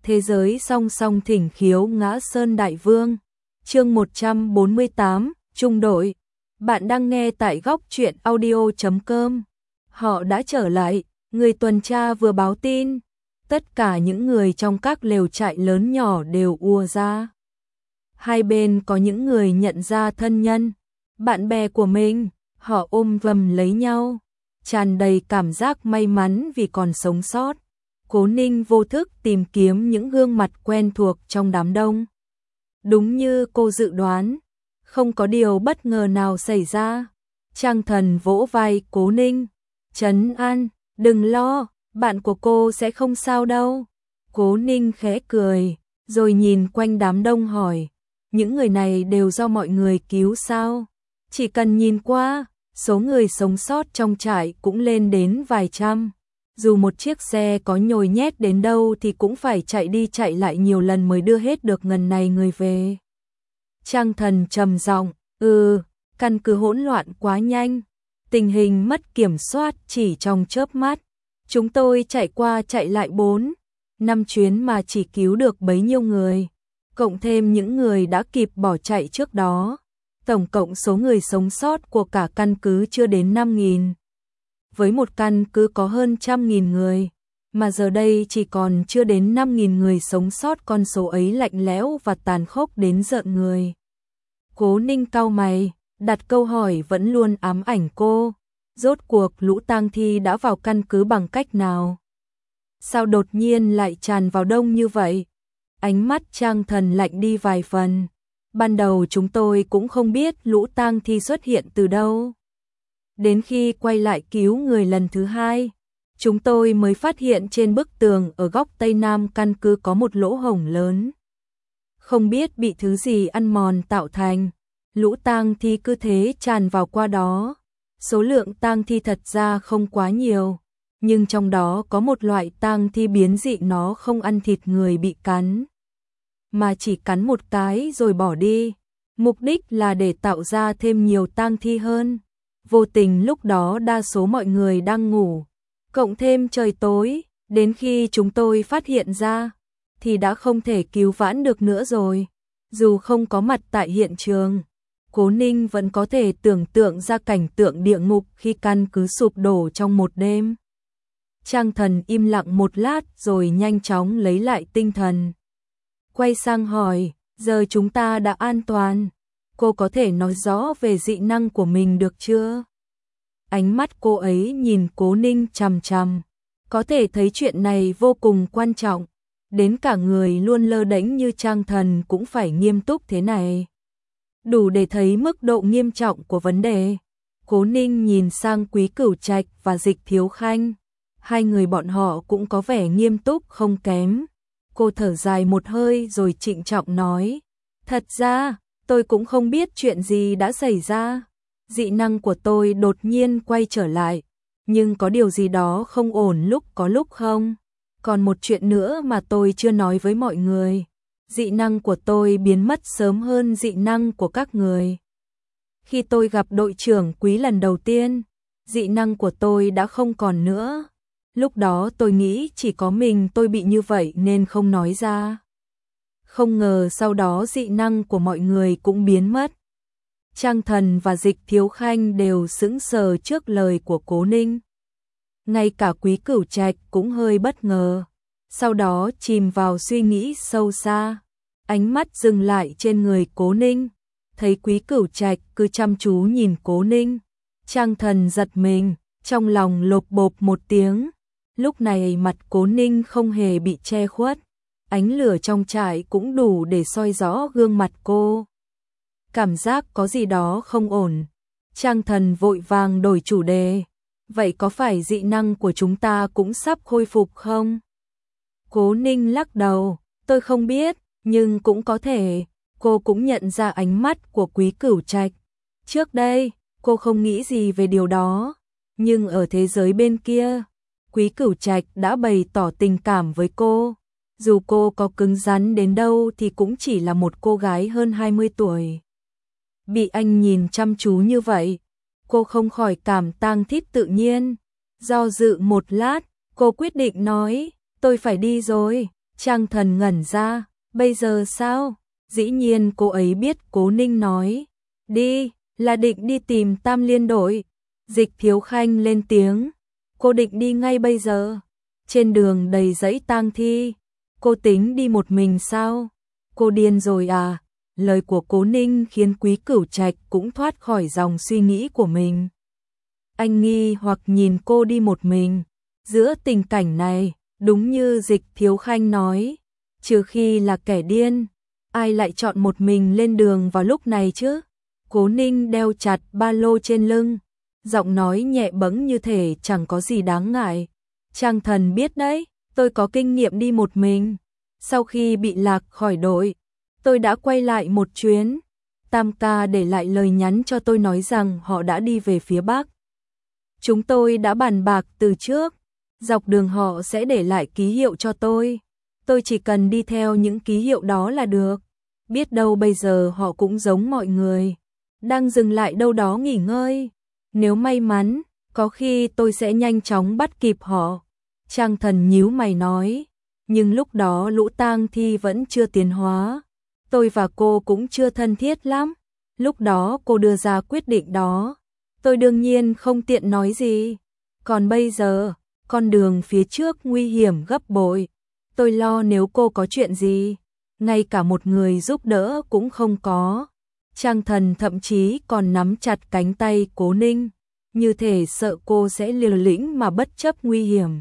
Thế giới song song thỉnh khiếu ngã sơn đại vương. Chương 148, trung đội. Bạn đang nghe tại góc truyện audio.com. Họ đã trở lại, người tuần tra vừa báo tin. Tất cả những người trong các lều trại lớn nhỏ đều ùa ra. Hai bên có những người nhận ra thân nhân, bạn bè của mình, họ ôm vầm lấy nhau, tràn đầy cảm giác may mắn vì còn sống sót. Cố Ninh vô thức tìm kiếm những gương mặt quen thuộc trong đám đông. Đúng như cô dự đoán, không có điều bất ngờ nào xảy ra. Trang Thần vỗ vai Cố Ninh, trấn an, đừng lo, bạn của cô sẽ không sao đâu. Cố Ninh khẽ cười, rồi nhìn quanh đám đông hỏi, những người này đều do mọi người cứu sao? Chỉ cần nhìn qua, số người sống sót trong trại cũng lên đến vài trăm. Dù một chiếc xe có nhồi nhét đến đâu thì cũng phải chạy đi chạy lại nhiều lần mới đưa hết được ngần này người về. Trang Thần trầm giọng, căn cứ hỗn loạn quá nhanh, tình hình mất kiểm soát chỉ trong chớp mắt. Chúng tôi chạy qua chạy lại 4-5 chuyến mà chỉ cứu được bấy nhiêu người, cộng thêm những người đã kịp bỏ chạy trước đó. Tổng cộng số người sống sót của cả căn cứ chưa đến 5.000. Với một căn cứ có hơn 100.000 người, mà giờ đây chỉ còn chưa đến 5.000 người sống sót, con số ấy lạnh lẽo và tàn khốc đến rợn người. Cố Ninh cau mày, đặt câu hỏi vẫn luôn ám ảnh cô. Rốt cuộc lũ tang thi đã vào căn cứ bằng cách nào? Sao đột nhiên lại tràn vào đông như vậy? Ánh mắt Trang Thần lạnh đi vài phần. Ban đầu chúng tôi cũng không biết lũ tang thi xuất hiện từ đâu. Đến khi quay lại cứu người lần thứ hai, chúng tôi mới phát hiện trên bức tường ở góc tây nam căn cứ có một lỗ hổng lớn. Không biết bị thứ gì ăn mòn tạo thành, lũ tang thi cứ thế tràn vào qua đó. Số lượng tang thi thật ra không quá nhiều, nhưng trong đó có một loại tang thi biến dị, nó không ăn thịt người bị cắn, mà chỉ cắn một cái rồi bỏ đi. Mục đích là để tạo ra thêm nhiều tang thi hơn. Vô tình lúc đó đa số mọi người đang ngủ, cộng thêm trời tối, đến khi chúng tôi phát hiện ra thì đã không thể cứu vãn được nữa rồi. Dù không có mặt tại hiện trường, Cố Ninh vẫn có thể tưởng tượng ra cảnh tượng địa ngục khi căn cứ sụp đổ trong một đêm. Trang Thần im lặng một lát rồi nhanh chóng lấy lại tinh thần. Quay sang hỏi, giờ chúng ta đã an toàn, cô có thể nói rõ về dị năng của mình được chưa? Ánh mắt cô ấy nhìn Cố Ninh chằm chằm, có thể thấy chuyện này vô cùng quan trọng, đến cả người luôn lơ đễnh như Trang Thần cũng phải nghiêm túc thế này. Đủ để thấy mức độ nghiêm trọng của vấn đề. Cố Ninh nhìn sang Quý Cửu Trạch và Dịch Thiếu Khanh, hai người bọn họ cũng có vẻ nghiêm túc không kém. Cô thở dài một hơi rồi trịnh trọng nói, thật ra tôi cũng không biết chuyện gì đã xảy ra. Dị năng của tôi đột nhiên quay trở lại, nhưng có điều gì đó không ổn lúc có lúc không. Còn một chuyện nữa mà tôi chưa nói với mọi người, dị năng của tôi biến mất sớm hơn dị năng của các người. Khi tôi gặp đội trưởng Quý lần đầu tiên, dị năng của tôi đã không còn nữa. Lúc đó tôi nghĩ chỉ có mình tôi bị như vậy nên không nói ra. Không ngờ sau đó dị năng của mọi người cũng biến mất. Trang Thần và Dịch Thiếu Khanh đều sững sờ trước lời của Cố Ninh. Ngay cả Quý Cửu Trạch cũng hơi bất ngờ. Sau đó chìm vào suy nghĩ sâu xa. Ánh mắt dừng lại trên người Cố Ninh. Thấy Quý Cửu Trạch cứ chăm chú nhìn Cố Ninh, Trang Thần giật mình, trong lòng lộp bộp một tiếng. Lúc này mặt Cố Ninh không hề bị che khuất, ánh lửa trong trại cũng đủ để soi rõ gương mặt cô. Cảm giác có gì đó không ổn. Trang Thần vội vàng đổi chủ đề. Vậy có phải dị năng của chúng ta cũng sắp khôi phục không? Cố Ninh lắc đầu, tôi không biết, nhưng cũng có thể. Cô cũng nhận ra ánh mắt của Quý Cửu Trạch. Trước đây, cô không nghĩ gì về điều đó, nhưng ở thế giới bên kia, Quý Cửu Trạch đã bày tỏ tình cảm với cô. Dù cô có cứng rắn đến đâu thì cũng chỉ là một cô gái hơn 20 tuổi. Bị anh nhìn chăm chú như vậy, cô không khỏi cảm tang thít tự nhiên. Do dự một lát, cô quyết định nói, tôi phải đi rồi. Trang Thần ngẩn ra, bây giờ sao? Dĩ nhiên cô ấy biết Cố Ninh nói. Đi, là định đi tìm Tam Liên đội. Dịch Thiếu Khanh lên tiếng. Cô định đi ngay bây giờ. Trên đường đầy dãy tang thi. Cô tính đi một mình sao? Cô điên rồi à? Lời của Cố Ninh khiến Quý Cửu Trạch cũng thoát khỏi dòng suy nghĩ của mình. Anh nghi hoặc nhìn cô đi một mình. Giữa tình cảnh này, đúng như Dịch Thiếu Khanh nói, trừ khi là kẻ điên, ai lại chọn một mình lên đường vào lúc này chứ? Cố Ninh đeo chặt ba lô trên lưng, giọng nói nhẹ bẫng như thể chẳng có gì đáng ngại. Trang Thần biết đấy, tôi có kinh nghiệm đi một mình. Sau khi bị lạc khỏi đội, tôi đã quay lại một chuyến. Tam ca để lại lời nhắn cho tôi nói rằng họ đã đi về phía Bắc. Chúng tôi đã bàn bạc từ trước, dọc đường họ sẽ để lại ký hiệu cho tôi. Tôi chỉ cần đi theo những ký hiệu đó là được. Biết đâu bây giờ họ cũng giống mọi người, đang dừng lại đâu đó nghỉ ngơi. Nếu may mắn, có khi tôi sẽ nhanh chóng bắt kịp họ. Trang Thần nhíu mày nói, nhưng lúc đó lũ tang thi vẫn chưa tiến hóa. Tôi và cô cũng chưa thân thiết lắm. Lúc đó cô đưa ra quyết định đó, tôi đương nhiên không tiện nói gì. Còn bây giờ, con đường phía trước nguy hiểm gấp bội. Tôi lo nếu cô có chuyện gì, ngay cả một người giúp đỡ cũng không có. Trang Thần thậm chí còn nắm chặt cánh tay Cố Ninh, như thể sợ cô sẽ liều lĩnh mà bất chấp nguy hiểm.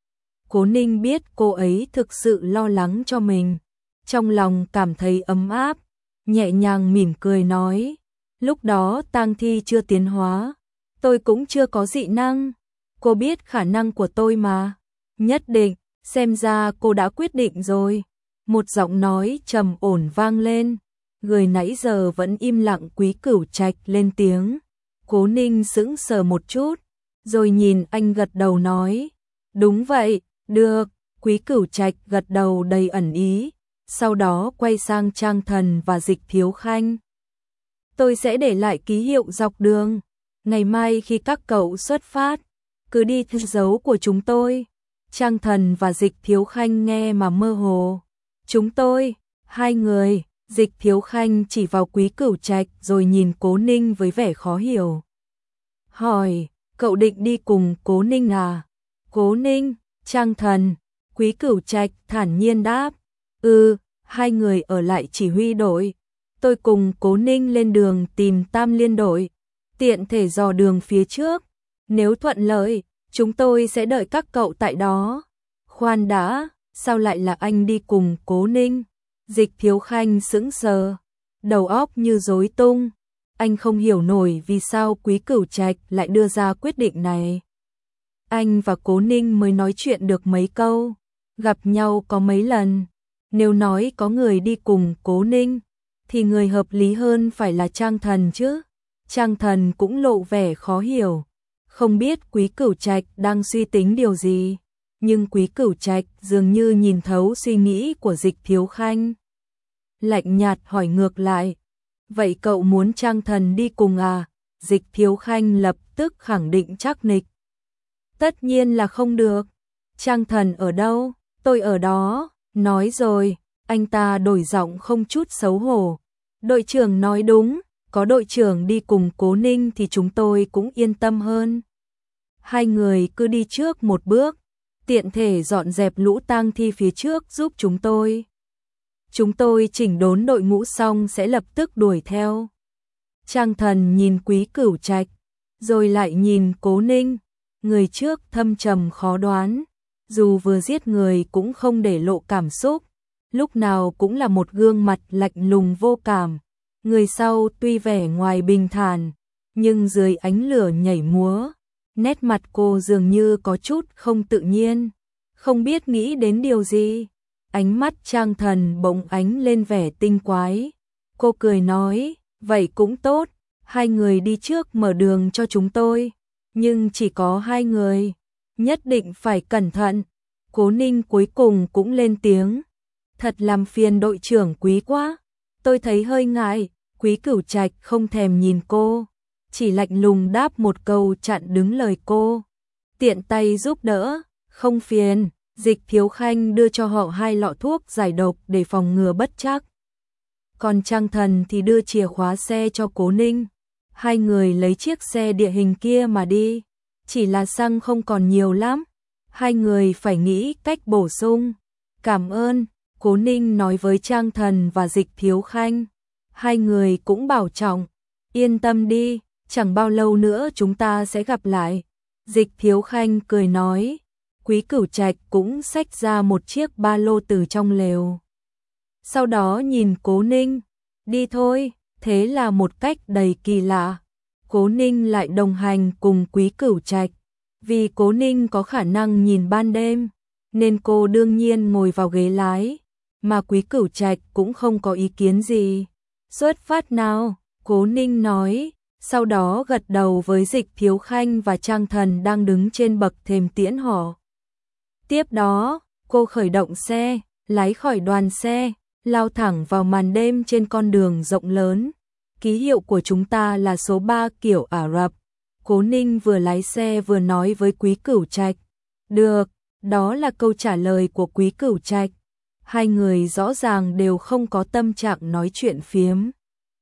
Cố Ninh biết cô ấy thực sự lo lắng cho mình, trong lòng cảm thấy ấm áp, nhẹ nhàng mỉm cười nói, lúc đó tang thi chưa tiến hóa, tôi cũng chưa có dị năng. Cô biết khả năng của tôi mà. Nhất định, xem ra cô đã quyết định rồi. Một giọng nói trầm ổn vang lên. Người nãy giờ vẫn im lặng Quý Cửu Trạch lên tiếng. Cố Ninh sững sờ một chút, rồi nhìn anh gật đầu nói, đúng vậy, được. Quý Cửu Trạch gật đầu đầy ẩn ý, sau đó quay sang Trang Thần và Dịch Thiếu Khanh. Tôi sẽ để lại ký hiệu dọc đường. Ngày mai khi các cậu xuất phát, cứ đi theo dấu của chúng tôi. Trang Thần và Dịch Thiếu Khanh nghe mà mơ hồ. Chúng tôi, hai người. Dịch Thiếu Khanh chỉ vào Quý Cửu Trạch rồi nhìn Cố Ninh với vẻ khó hiểu. Hỏi, cậu định đi cùng Cố Ninh à? Cố Ninh, Trang Thần, Quý Cửu Trạch thản nhiên đáp. Hai người ở lại chỉ huy đội. Tôi cùng Cố Ninh lên đường tìm Tam Liên đội, tiện thể dò đường phía trước. Nếu thuận lợi, chúng tôi sẽ đợi các cậu tại đó. Khoan đã, sao lại là anh đi cùng Cố Ninh? Dịch Thiếu Khanh sững sờ, đầu óc như rối tung. Anh không hiểu nổi vì sao Quý Cửu Trạch lại đưa ra quyết định này. Anh và Cố Ninh mới nói chuyện được mấy câu, gặp nhau có mấy lần. Nếu nói có người đi cùng Cố Ninh, thì người hợp lý hơn phải là Trang Thần chứ. Trang Thần cũng lộ vẻ khó hiểu, không biết Quý Cửu Trạch đang suy tính điều gì. Nhưng Quý Cửu Trạch dường như nhìn thấu suy nghĩ của Dịch Thiếu Khanh. Lạnh nhạt hỏi ngược lại, vậy cậu muốn Trang Thần đi cùng à? Dịch Thiếu Khanh lập tức khẳng định chắc nịch. Tất nhiên là không được. Trang Thần ở đâu? Tôi ở đó. Nói rồi, anh ta đổi giọng không chút xấu hổ. Đội trưởng nói đúng, có đội trưởng đi cùng Cố Ninh thì chúng tôi cũng yên tâm hơn. Hai người cứ đi trước một bước, tiện thể dọn dẹp lũ tang thi phía trước giúp chúng tôi. Chúng tôi chỉnh đốn đội ngũ xong sẽ lập tức đuổi theo. Trang Thần nhìn Quý Cửu Trạch, rồi lại nhìn Cố Ninh. Người trước thâm trầm khó đoán, dù vừa giết người cũng không để lộ cảm xúc, lúc nào cũng là một gương mặt lạnh lùng vô cảm. Người sau tuy vẻ ngoài bình thản, nhưng dưới ánh lửa nhảy múa, nét mặt cô dường như có chút không tự nhiên, không biết nghĩ đến điều gì. Ánh mắt Trang Thần bỗng ánh lên vẻ tinh quái. Cô cười nói, vậy cũng tốt, hai người đi trước mở đường cho chúng tôi. Nhưng chỉ có hai người, nhất định phải cẩn thận. Cố Ninh cuối cùng cũng lên tiếng. Thật làm phiền đội trưởng Quý quá. Tôi thấy hơi ngại. Quý Cửu Trạch không thèm nhìn cô, chỉ lạnh lùng đáp một câu chặn đứng lời cô. Tiện tay giúp đỡ, không phiền. Dịch Thiếu Khanh đưa cho họ 2 lọ thuốc giải độc để phòng ngừa bất trắc. Còn Trang Thần thì đưa chìa khóa xe cho Cố Ninh. Hai người lấy chiếc xe địa hình kia mà đi. Chỉ là xăng không còn nhiều lắm. Hai người phải nghĩ cách bổ sung. Cảm ơn, Cố Ninh nói với Trang Thần và Dịch Thiếu Khanh. Hai người cũng bảo trọng. Yên tâm đi, chẳng bao lâu nữa chúng ta sẽ gặp lại. Dịch Thiếu Khanh cười nói. Quý Cửu Trạch cũng xách ra một chiếc ba lô từ trong lều. Sau đó nhìn Cố Ninh. Đi thôi, thế là một cách đầy kỳ lạ. Cố Ninh lại đồng hành cùng Quý Cửu Trạch. Vì Cố Ninh có khả năng nhìn ban đêm, nên cô đương nhiên ngồi vào ghế lái, mà Quý Cửu Trạch cũng không có ý kiến gì. Xuất phát nào, Cố Ninh nói, sau đó gật đầu với Dịch Thiếu Khanh và Trang Thần đang đứng trên bậc thềm tiễn họ. Tiếp đó, cô khởi động xe, lái khỏi đoàn xe, lao thẳng vào màn đêm trên con đường rộng lớn. Ký hiệu của chúng ta là số 3 kiểu Ả Rập. Cố Ninh vừa lái xe vừa nói với Quý Cửu Trạch. Được, đó là câu trả lời của Quý Cửu Trạch. Hai người rõ ràng đều không có tâm trạng nói chuyện phiếm.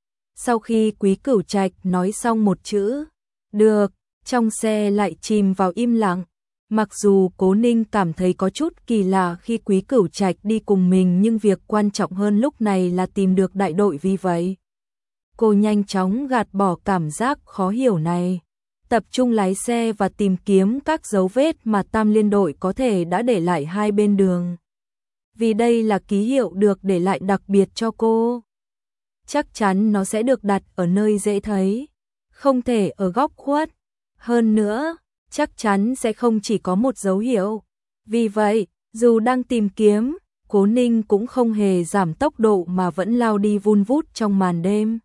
Sau khi Quý Cửu Trạch nói xong một chữ, được, trong xe lại chìm vào im lặng. Mặc dù Cố Ninh cảm thấy có chút kỳ lạ khi Quý Cửu Trạch đi cùng mình, nhưng việc quan trọng hơn lúc này là tìm được đại đội, vì vậy cô nhanh chóng gạt bỏ cảm giác khó hiểu này, tập trung lái xe và tìm kiếm các dấu vết mà Tam Liên đội có thể đã để lại hai bên đường. Vì đây là ký hiệu được để lại đặc biệt cho cô. Chắc chắn nó sẽ được đặt ở nơi dễ thấy, không thể ở góc khuất. Hơn nữa, chắc chắn sẽ không chỉ có một dấu hiệu. Vì vậy, dù đang tìm kiếm, Cố Ninh cũng không hề giảm tốc độ mà vẫn lao đi vun vút trong màn đêm.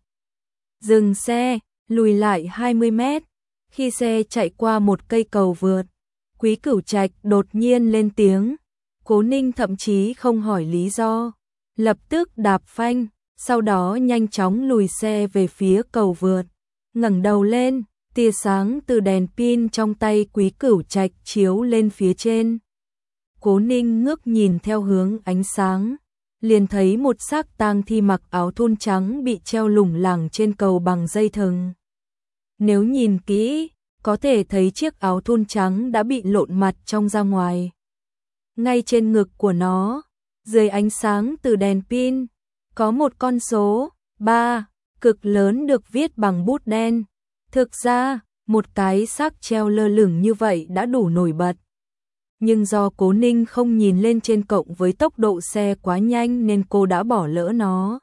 Dừng xe, lùi lại 20 mét. Khi xe chạy qua một cây cầu vượt, Quý Cửu Trạch đột nhiên lên tiếng. Cố Ninh thậm chí không hỏi lý do, lập tức đạp phanh, sau đó nhanh chóng lùi xe về phía cầu vượt. Ngẩng đầu lên, tia sáng từ đèn pin trong tay Quý Cửu Trạch chiếu lên phía trên. Cố Ninh ngước nhìn theo hướng ánh sáng, liền thấy một xác tang thi mặc áo thun trắng bị treo lủng lẳng trên cầu bằng dây thừng. Nếu nhìn kỹ, có thể thấy chiếc áo thun trắng đã bị lộn mặt trong ra ngoài. Ngay trên ngực của nó, dưới ánh sáng từ đèn pin, có một con số 3 cực lớn được viết bằng bút đen. Thực ra, một cái xác treo lơ lửng như vậy đã đủ nổi bật. Nhưng do Cố Ninh không nhìn lên trên cộng với tốc độ xe quá nhanh nên cô đã bỏ lỡ nó.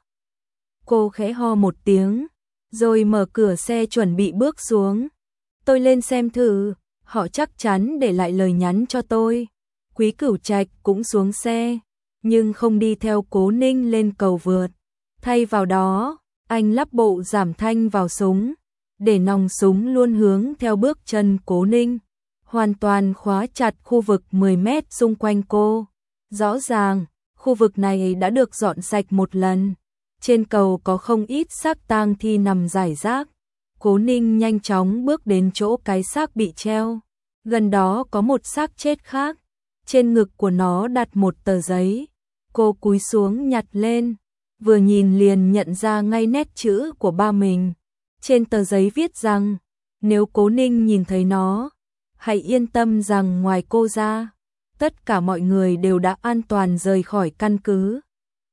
Cô khẽ ho một tiếng, rồi mở cửa xe chuẩn bị bước xuống. Tôi lên xem thử, họ chắc chắn để lại lời nhắn cho tôi. Quý Cửu Trạch cũng xuống xe, nhưng không đi theo Cố Ninh lên cầu vượt. Thay vào đó, anh lắp bộ giảm thanh vào súng, để nòng súng luôn hướng theo bước chân Cố Ninh, hoàn toàn khóa chặt khu vực 10 mét xung quanh cô. Rõ ràng, khu vực này đã được dọn sạch một lần. Trên cầu có không ít xác tang thi nằm rải rác. Cố Ninh nhanh chóng bước đến chỗ cái xác bị treo. Gần đó có một xác chết khác. Trên ngực của nó đặt một tờ giấy. Cô cúi xuống nhặt lên, vừa nhìn liền nhận ra ngay nét chữ của ba mình. Trên tờ giấy viết rằng, nếu Cố Ninh nhìn thấy nó, hãy yên tâm rằng ngoài cô ra, tất cả mọi người đều đã an toàn rời khỏi căn cứ.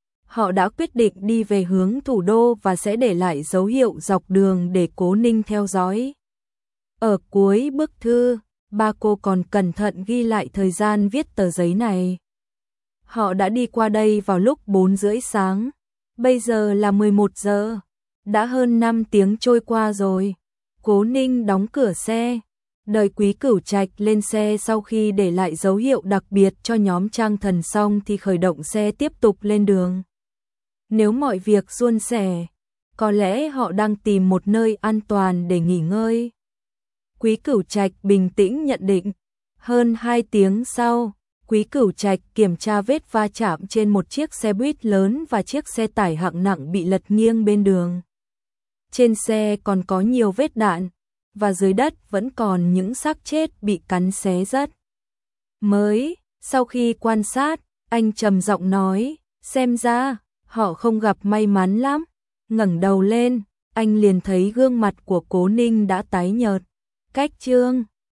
Họ đã quyết định đi về hướng thủ đô và sẽ để lại dấu hiệu dọc đường để Cố Ninh theo dõi. Ở cuối bức thư, ba cô còn cẩn thận ghi lại thời gian viết tờ giấy này. Họ đã đi qua đây vào lúc 4 rưỡi sáng. Bây giờ là 11 giờ. Đã hơn 5 tiếng trôi qua rồi. Cố Ninh đóng cửa xe, đợi Quý Cửu Trạch lên xe. Sau khi để lại dấu hiệu đặc biệt cho nhóm Trang Thần xong thì khởi động xe tiếp tục lên đường. Nếu mọi việc suôn sẻ, có lẽ họ đang tìm một nơi an toàn để nghỉ ngơi. Quý Cửu Trạch bình tĩnh nhận định. Hơn 2 tiếng sau, Quý Cửu Trạch kiểm tra vết va chạm trên một chiếc xe buýt lớn và chiếc xe tải hạng nặng bị lật nghiêng bên đường. Trên xe còn có nhiều vết đạn, và dưới đất vẫn còn những xác chết bị cắn xé rất mới. Sau khi quan sát, anh trầm giọng nói, xem ra, họ không gặp may mắn lắm. Ngẩng đầu lên, anh liền thấy gương mặt của Cố Ninh đã tái nhợt. Cách chương